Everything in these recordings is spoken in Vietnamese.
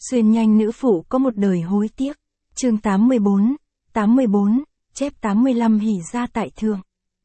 Xuyên nhanh nữ phụ có một đời hối tiếc. Chương 84, chép 85 hỉ ra tại thượng.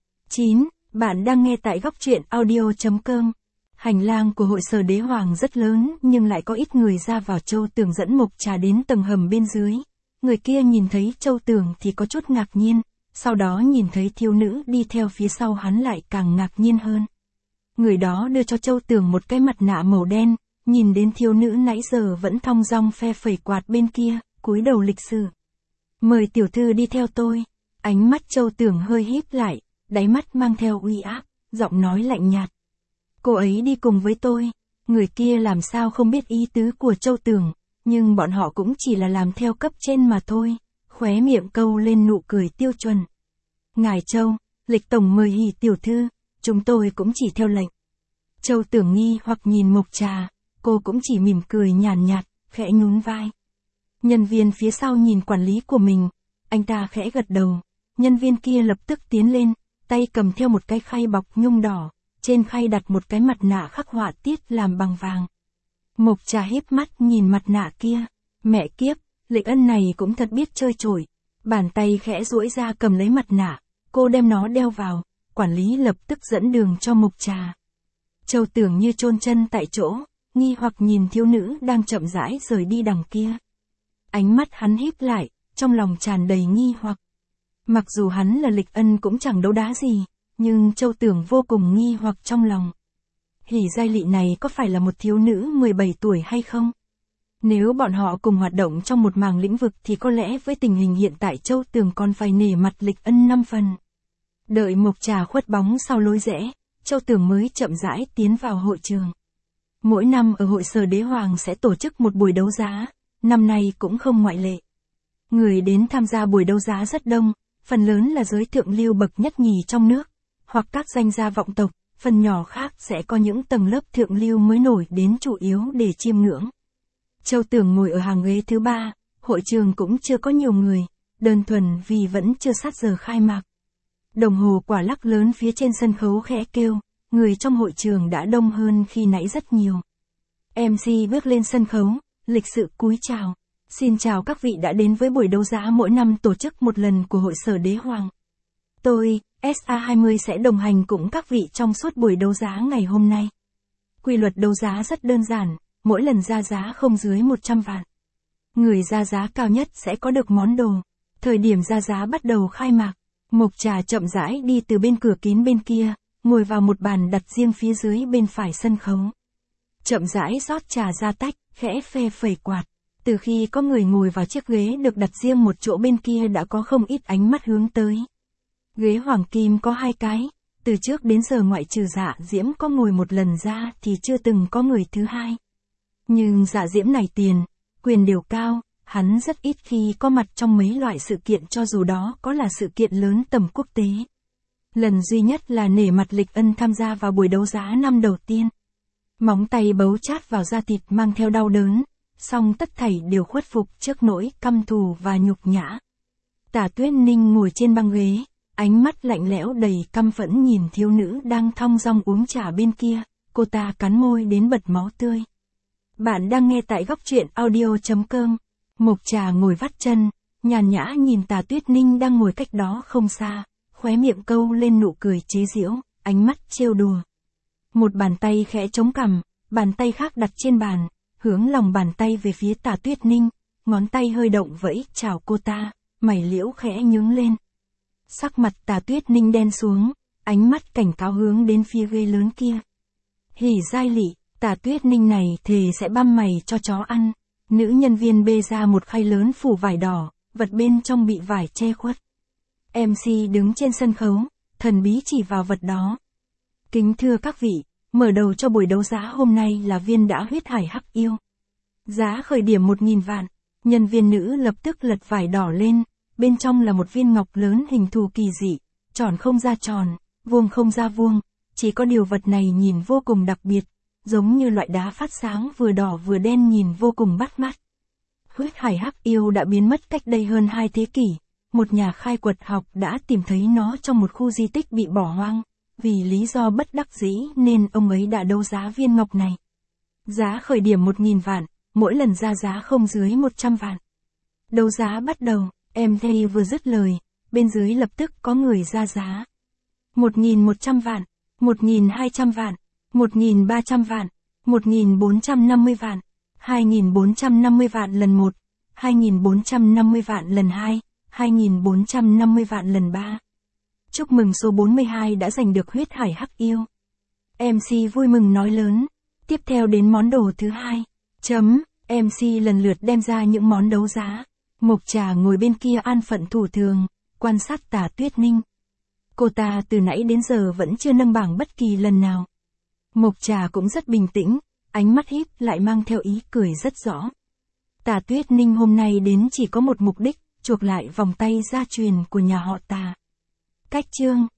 9. Bạn đang nghe tại góc truyện audio.com. Hành lang của hội sở đế hoàng rất lớn nhưng lại có ít người ra vào. Châu Tường dẫn Mộc Trà đến tầng hầm bên dưới. Người kia nhìn thấy Châu Tường thì có chút ngạc nhiên, sau đó nhìn thấy thiếu nữ đi theo phía sau hắn lại càng ngạc nhiên hơn. Người đó đưa cho Châu Tường một cái mặt nạ màu đen, nhìn đến thiếu nữ nãy giờ vẫn thong dong phe phẩy quạt bên kia, cúi đầu lịch sự. Mời tiểu thư đi theo tôi. Ánh mắt Châu Tường hơi híp lại, đáy mắt mang theo uy áp, giọng nói lạnh nhạt. Cô ấy đi cùng với tôi. Người kia làm sao không biết ý tứ của Châu Tường, nhưng bọn họ cũng chỉ là làm theo cấp trên mà thôi, khóe miệng câu lên nụ cười tiêu chuẩn. Ngài Châu, Lịch tổng mời hỉ tiểu thư, chúng tôi cũng chỉ theo lệnh. Châu Tường nghi hoặc nhìn Mộc Trà, cô cũng chỉ mỉm cười nhàn nhạt, khẽ nhún vai. Nhân viên phía sau nhìn quản lý của mình, anh ta khẽ gật đầu, nhân viên kia lập tức tiến lên, tay cầm theo một cái khay bọc nhung đỏ, trên khay đặt một cái mặt nạ khắc họa tiết làm bằng vàng. Mộc Trà híp mắt nhìn mặt nạ kia, mẹ kiếp, Lịch Ân này cũng thật biết chơi chổi, bàn tay khẽ duỗi ra cầm lấy mặt nạ, cô đem nó đeo vào, quản lý lập tức dẫn đường cho Mộc Trà. Châu Tường như chôn chân tại chỗ, nghi hoặc nhìn thiếu nữ đang chậm rãi rời đi đằng kia. Ánh mắt hắn híp lại, trong lòng tràn đầy nghi hoặc. Mặc dù hắn là Lịch Ân cũng chẳng đấu đá gì, nhưng Châu Tường vô cùng nghi hoặc trong lòng. Hỉ Giai Lị này có phải là một thiếu nữ 17 tuổi hay không? Nếu bọn họ cùng hoạt động trong một mảng lĩnh vực thì có lẽ với tình hình hiện tại Châu Tường còn phải nể mặt Lịch Ân 5 phần. Đợi Mộc Trà khuất bóng sau lối rẽ, Châu Tường mới chậm rãi tiến vào hội trường. Mỗi năm ở hội sở đế hoàng sẽ tổ chức một buổi đấu giá, năm nay cũng không ngoại lệ. Người đến tham gia buổi đấu giá rất đông, phần lớn là giới thượng lưu bậc nhất nhì trong nước, hoặc các danh gia vọng tộc, phần nhỏ khác sẽ có những tầng lớp thượng lưu mới nổi đến chủ yếu để chiêm ngưỡng. Châu Tường ngồi ở hàng ghế thứ 3, hội trường cũng chưa có nhiều người, đơn thuần vì vẫn chưa sát giờ khai mạc. Đồng hồ quả lắc lớn phía trên sân khấu khẽ kêu, người trong hội trường đã đông hơn khi nãy rất nhiều. MC bước lên sân khấu, lịch sự cúi chào. Xin chào các vị đã đến với buổi đấu giá mỗi năm tổ chức một lần của hội sở đế hoàng. Tôi, SA20 sẽ đồng hành cùng các vị trong suốt buổi đấu giá ngày hôm nay. Quy luật đấu giá rất đơn giản, mỗi lần ra giá không dưới 100 vạn. Người ra giá cao nhất sẽ có được món đồ. Thời điểm ra giá bắt đầu khai mạc, Mộc Trà chậm rãi đi từ bên cửa kín bên kia, ngồi vào một bàn đặt riêng phía dưới bên phải sân khấu. Chậm rãi rót trà ra tách, khẽ phe phẩy quạt. Từ khi có người ngồi vào chiếc ghế được đặt riêng một chỗ bên kia đã có không ít ánh mắt hướng tới. Ghế hoàng kim có 2 cái, từ trước đến giờ ngoại trừ Dạ Diễm có ngồi một lần ra thì chưa từng có người thứ hai. Nhưng Dạ Diễm này tiền, quyền đều cao, hắn rất ít khi có mặt trong mấy loại sự kiện cho dù đó có là sự kiện lớn tầm quốc tế. Lần duy nhất là nể mặt Lịch Ân tham gia vào buổi đấu giá năm đầu tiên. Móng tay bấu chát vào da thịt mang theo đau đớn, song tất thảy đều khuất phục trước nỗi căm thù và nhục nhã. Tả Tuyết Ninh ngồi trên băng ghế, ánh mắt lạnh lẽo đầy căm phẫn nhìn thiếu nữ đang thong dong uống trà bên kia, cô ta cắn môi đến bật máu tươi. Bạn đang nghe tại góc truyện audio.com. Mộc Trà ngồi vắt chân, nhàn nhã nhìn Tả Tuyết Ninh đang ngồi cách đó không xa, khóe miệng câu lên nụ cười chế giễu, ánh mắt trêu đùa. Một bàn tay khẽ chống cằm, bàn tay khác đặt trên bàn, hướng lòng bàn tay về phía Tả Tuyết Ninh, ngón tay hơi động vẫy chào cô ta, mày liễu khẽ nhướng lên. Sắc mặt Tả Tuyết Ninh đen xuống, ánh mắt cảnh cáo hướng đến phía ghế lớn kia. Hỉ Giai Lị, Tả Tuyết Ninh này thề sẽ băm mày cho chó ăn. Nữ nhân viên bê ra một khay lớn phủ vải đỏ, vật bên trong bị vải che khuất. MC đứng trên sân khấu, thần bí chỉ vào vật đó. Kính thưa các vị, mở đầu cho buổi đấu giá hôm nay là viên đã huyết hải hắc yêu. Giá khởi điểm 1.000 vạn, nhân viên nữ lập tức lật vải đỏ lên, bên trong là một viên ngọc lớn hình thù kỳ dị, tròn không ra tròn, vuông không ra vuông, chỉ có điều vật này nhìn vô cùng đặc biệt, giống như loại đá phát sáng vừa đỏ vừa đen nhìn vô cùng bắt mắt. Huyết hải hắc yêu đã biến mất cách đây hơn 2 thế kỷ, một nhà khai quật học đã tìm thấy nó trong một khu di tích bị bỏ hoang, vì lý do bất đắc dĩ nên ông ấy đã đấu giá viên ngọc này. Giá khởi điểm 1.000 vạn, mỗi lần ra giá không dưới 100 vạn. Đấu giá bắt đầu, MC vừa dứt lời, bên dưới lập tức có người ra giá. 1.100 vạn, 1.200 vạn, 1.300 vạn, 1.450 vạn, 2.450 vạn lần 1, 2.450 vạn lần 2, 2.450 vạn lần 3. Chúc mừng số 42 đã giành được huyết hải hắc yêu. MC vui mừng nói lớn. Tiếp theo đến món đồ thứ hai. MC lần lượt đem ra những món đấu giá. Mộc Trà ngồi bên kia an phận thủ thường, quan sát Tả Tuyết Ninh. Cô ta từ nãy đến giờ vẫn chưa nâng bảng bất kỳ lần nào. Mộc Trà cũng rất bình tĩnh, ánh mắt híp lại mang theo ý cười rất rõ. Tả Tuyết Ninh hôm nay đến chỉ có một mục đích, chuộc lại vòng tay gia truyền của nhà họ Tả. Cách chương